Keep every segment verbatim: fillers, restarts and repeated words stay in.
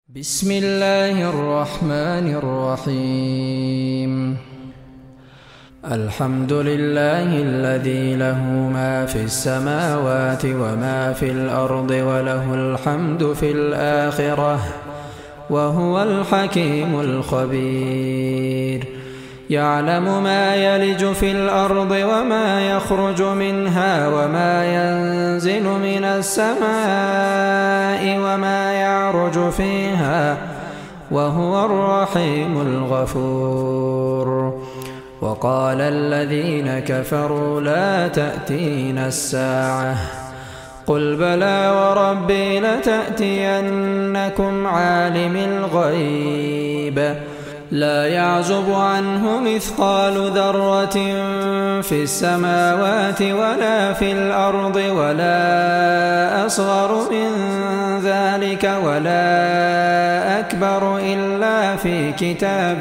بسم الله الرحمن الرحيم. الحمد لله الذي له ما في السماوات وما في الأرض وله الحمد في الآخرة وهو الحكيم الخبير. يعلم ما يلج في الأرض وما يخرج منها وما ينزل من السماء وما يعرج فيها وهو الرحيم الغفور. وقال الذين كفروا لا تأتينا الساعة قل بلى وربي لتأتينكم عالم الغيب لا يعزب عنه مثقال ذرة في السماوات ولا في الأرض ولا أصغر من ذلك ولا أكبر إلا في كتاب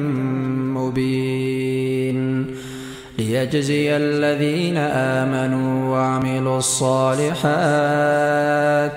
مبين ليجزي الذين آمنوا وعملوا الصالحات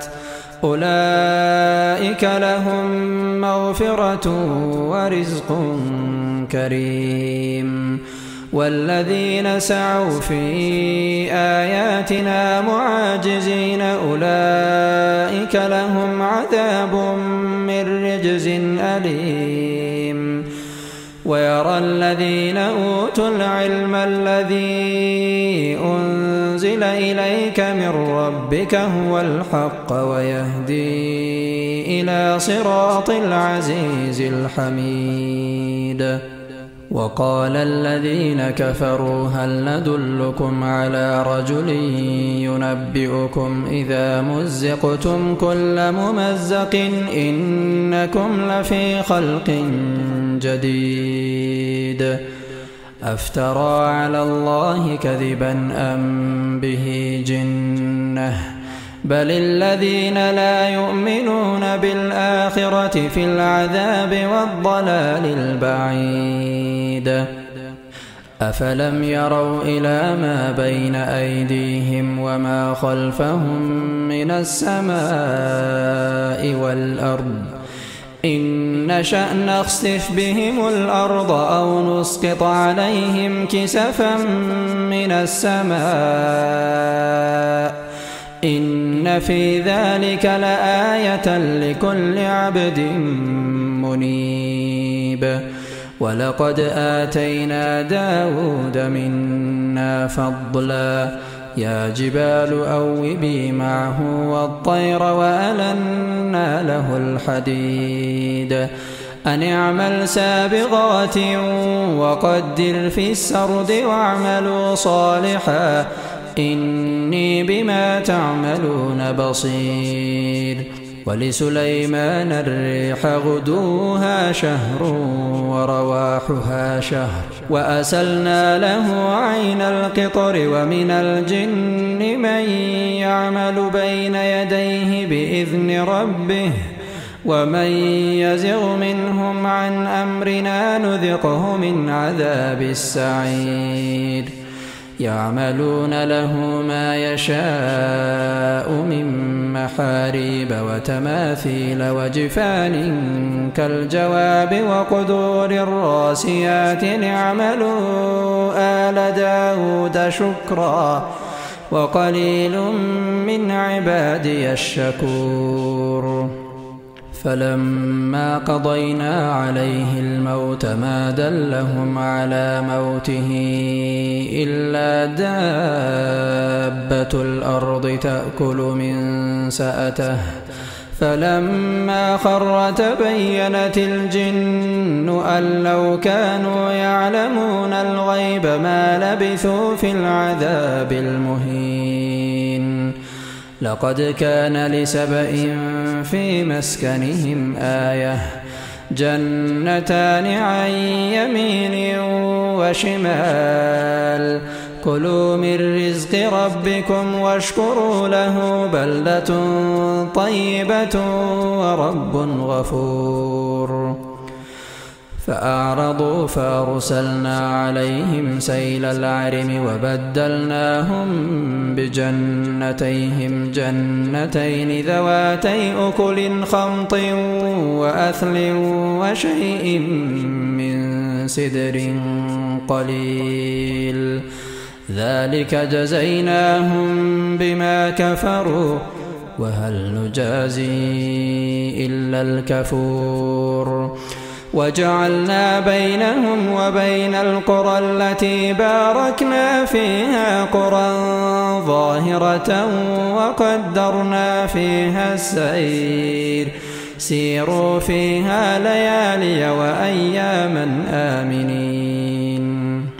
أولئك لهم مغفرة ورزق كريم. والذين سعوا في آياتنا معاجزين أولئك لهم عذاب من رجز أليم. ويرى الذين أوتوا العلم الذي أنزل إليك من ربك هو الحق ويهدي إلى صراط العزيز الحميد. وقال الذين كفروا هل ندلكم على رجل ينبئكم إذا مزقتم كل ممزق إنكم لفي خلق جديد أفترى على الله كذبا أم به جنة بل الذين لا يؤمنون بالآخرة في العذاب والضلال البعيد. أفلم يروا إلى ما بين أيديهم وما خلفهم من السماء والأرض إن نشأ نخسف بهم الأرض أو نسقط عليهم كسفا من السماء إن في ذلك لآية لكل عبد منيب. ولقد آتينا داود منا فضلا يا جبال أوبي معه والطير وألنا له الحديد أن اعمل سابغات وقدر في السرد واعملوا صالحا إني بما تعملون بصير. ولسليمان الريح غدوها شهر ورواحها شهر وأسلنا له عين القطر ومن الجن من يعمل بين يديه بإذن ربه ومن يزغ منهم عن أمرنا نذقه من عذاب السعير. يعملون له ما يشاء من محاريب وتماثيل وجفان كالجواب وقدور الراسيات اعملوا آل داود شكرا وقليل من عبادي الشكور. فلما قضينا عليه الموت ما دلهم على موته إلا دابة الأرض تأكل من سأته فلما خر تبينت الجن أن لو كانوا يعلمون الغيب ما لبثوا في العذاب المهين. لقد كان لسبإ في مسكنهم آية جنتان عن يمين وشمال كلوا من رزق ربكم واشكروا له بلدة طيبة ورب غفور. فأعرضوا فأرسلنا عليهم سيل العرم وبدلناهم بجنتيهم جنتين ذواتي أكل خمط وأثل وشيء من سدر قليل ذلك جزيناهم بما كفروا وهل نجازي إلا الكفور وجعلنا بينهم وبين القرى التي باركنا فيها قرى ظاهرة وقدرنا فيها السير سيروا فيها ليالي وأياما آمنين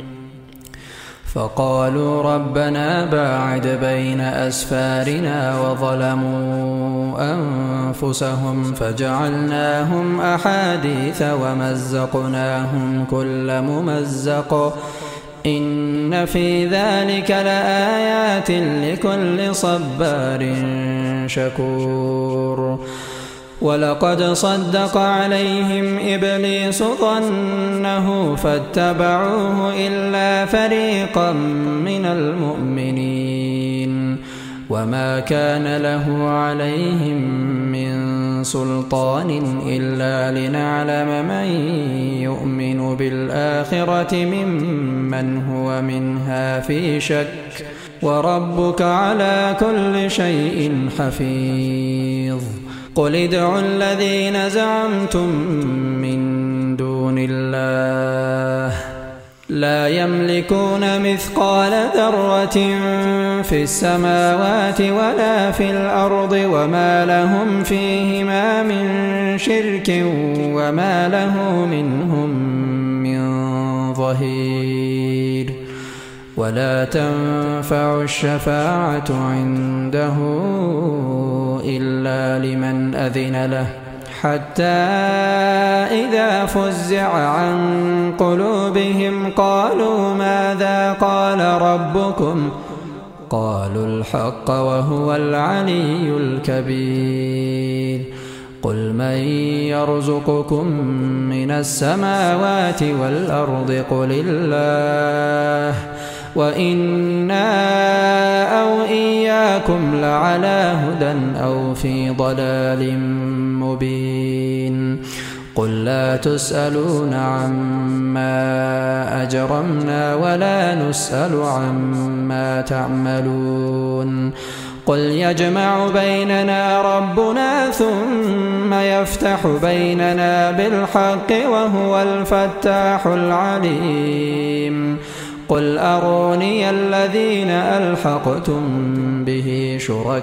فقالوا ربنا باعد بين أسفارنا وظلموا أنفسهم فجعلناهم أحاديث ومزقناهم كل ممزق إن في ذلك لآيات لكل صبار شكور ولقد صدق عليهم إبليس ظنه فاتبعوه إلا فريقا من المؤمنين وما كان له عليهم من سلطان إلا لنعلم من يؤمن بالآخرة ممن هو منها في شك وربك على كل شيء حفيظ قل ادعوا الذين زعمتم من دون الله لا يملكون مثقال ذرة في السماوات ولا في الأرض وما لهم فيهما من شرك وما له منهم من ظهير ولا تنفع الشفاعة عنده إلا لمن أذن له حتى إذا فزع عن قلوبهم قالوا ماذا قال ربكم قالوا الحق وهو العلي الكبير قل من يرزقكم من السماوات والأرض قل الله وإنا أو إياكم لعلى هدى أو في ضلال مبين قل لا تسألون عما أجرمنا ولا نسأل عما تعملون قل يجمع بيننا ربنا ثم يفتح بيننا بالحق وهو الفتاح العليم قل أروني الذين ألحقتم به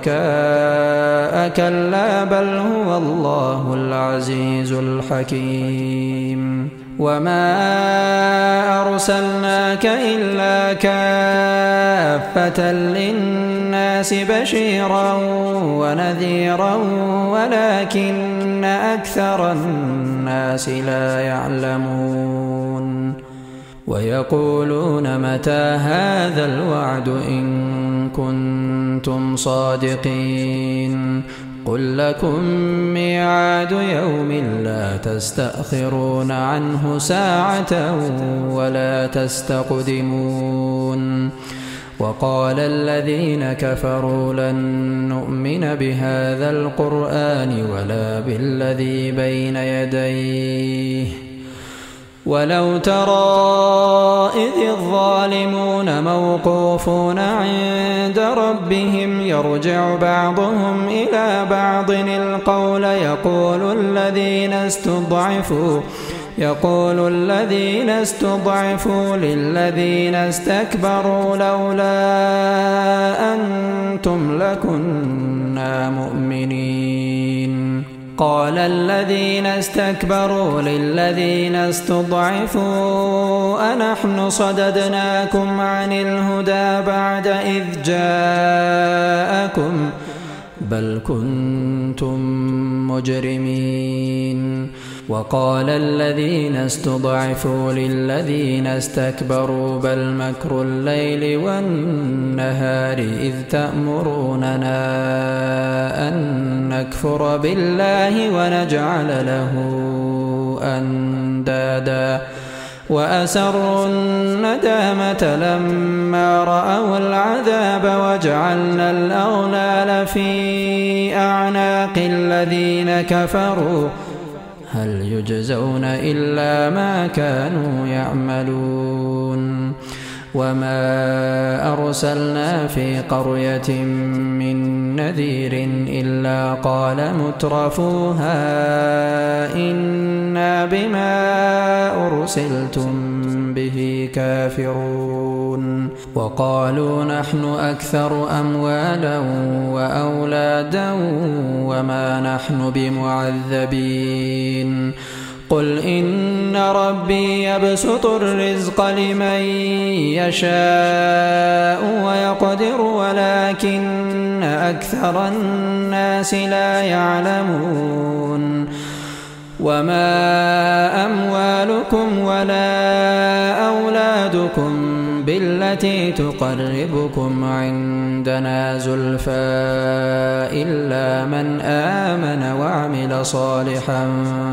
شركاء كلا بل هو الله العزيز الحكيم وما أرسلناك إلا كافة للناس بشيرا ونذيرا ولكن أكثر الناس لا يعلمون ويقولون متى هذا الوعد إن كنتم صادقين قل لكم ميعاد يوم لا تستأخرون عنه ساعة ولا تستقدمون وقال الذين كفروا لن نؤمن بهذا القرآن ولا بالذي بين يديه ولو ترى إذ الظالمون موقوفون عند ربهم يرجع بعضهم إلى بعض القول يقول الذين استضعفوا يقول الذين استضعفوا للذين استكبروا لولا أنتم لكنا مؤمنين قال الذين استكبروا للذين استضعفوا أنحن صددناكم عن الهدى بعد إذ جاءكم بل كنتم مجرمين وقال الذين استضعفوا للذين استكبروا بل مكر الليل والنهار إذ تأمروننا أن نكفر بالله ونجعل له أندادا أندادا وأسروا الندامة لما رأوا العذاب وجعلنا الأغلال في أعناق الذين كفروا هل يجزون إلا ما كانوا يعملون وما أرسلنا في قرية من نذير إلا قال مترفوها إنا بما أرسلتم به كافرون وقالوا نحن أكثر أموالا وأولادا وما نحن بمعذبين قل إن ربي يبسط الرزق لمن يشاء ويقدر ولكن أكثر الناس لا يعلمون وما أموالكم ولا أولادكم بالتي تقربكم عندنا زلفى إلا من آمن وعمل صالحا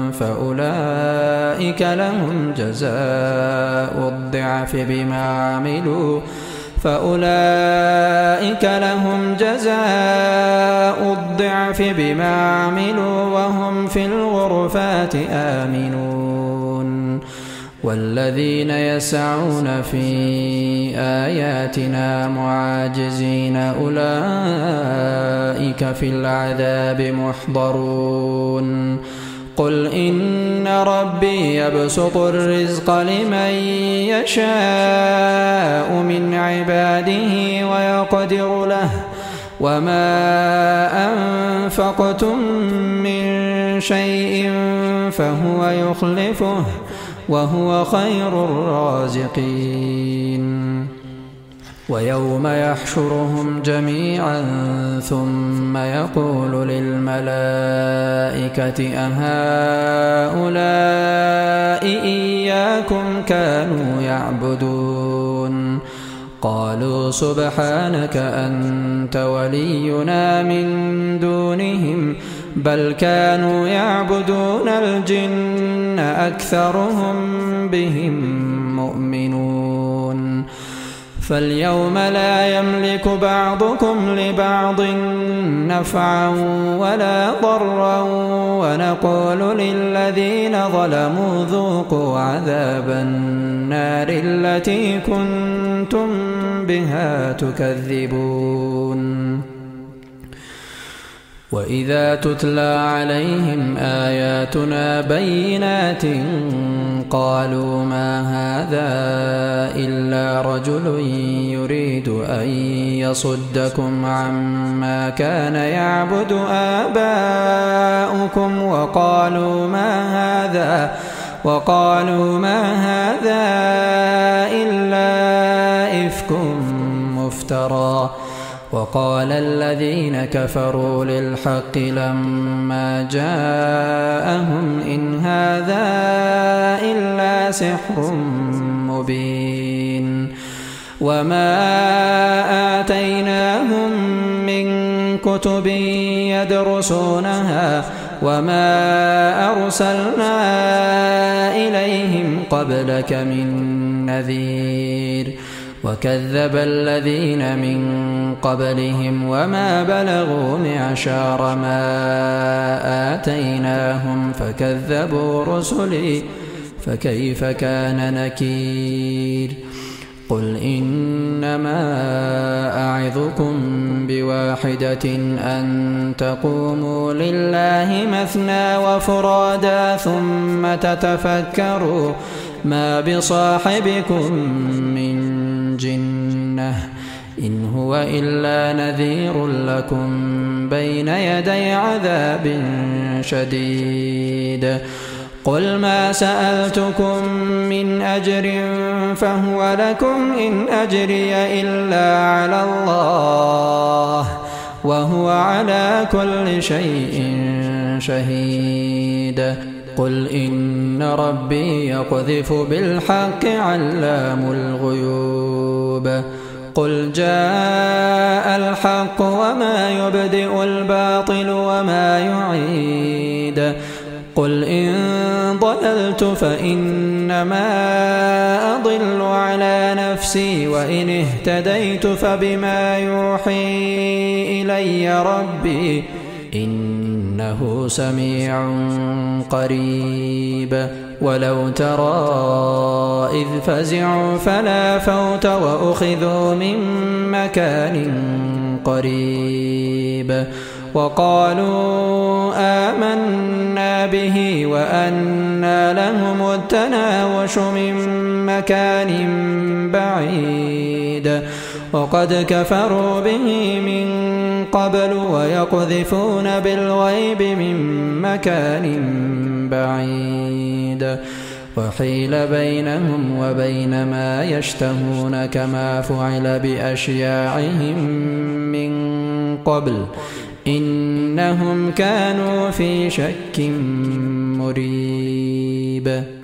فأولئك لهم جزاء الضعف بما عملوا فأولئك لهم جزاء الضعف بما عملوا وهم في الغرفات آمنون والذين يسعون في آياتنا معاجزين أولئك في العذاب محضرون قل إن ربي يبسط الرزق لمن يشاء من عباده ويقدر له وما أنفقتم من شيء فهو يخلفه وهو خير الرازقين ويوم يحشرهم جميعا ثم يقول للملائكة أهؤلاء إياكم كانوا يعبدون قالوا سبحانك أنت ولينا من دونهم بل كانوا يعبدون الجن أكثرهم بهم مؤمنون فاليوم لا يملك بعضكم لبعض نفعا ولا ضرا ونقول للذين ظلموا ذوقوا عذاب النار التي كنتم بها تكذبون وإذا تتلى عليهم آياتنا بينات قالوا ما هذا إلا رجل يريد أن يصدكم عما كان يعبد آباؤكم وقالوا ما هذا وقالوا ما هذا إلا إفك مفترى وقال الذين كفروا للحق لما جاءهم إن هذا إلا سحر مبين وما آتيناهم من كتب يدرسونها وما أرسلنا إليهم قبلك من نذير وكذب الذين من قبلهم وما بلغوا معشار ما آتيناهم فكذبوا رسلي فكيف كان نكير قل إنما أعظكم بواحدة أن تقوموا لله مثنى وفرادا ثم تتفكروا ما بصاحبكم من جنة إن هو إلا نذير لكم بين يدي عذاب شديد قل ما سألتكم من أجر فهو لكم إن أجري إلا على الله وهو على كل شيء شهيد قل إن ربي يقذف بالحق علام الغيوب قل جاء الحق وما يبدئ الباطل وما يعيد قل إن ضللت فإنما أضل على نفسي وإن اهتديت فبما يوحي إلي ربي إنه سميع قريب ولو ترى إذ فزعوا فلا فوت وأخذوا من مكان قريب وقالوا آمنا به وأنى لهم التناوش من مكان بعيد وقد كفروا به من قبل ويقذفون بالغيب من مكان بعيد وحيل بينهم وبين ما يشتهون كما فعل بأشياعهم من قبل إنهم كانوا في شك مريب.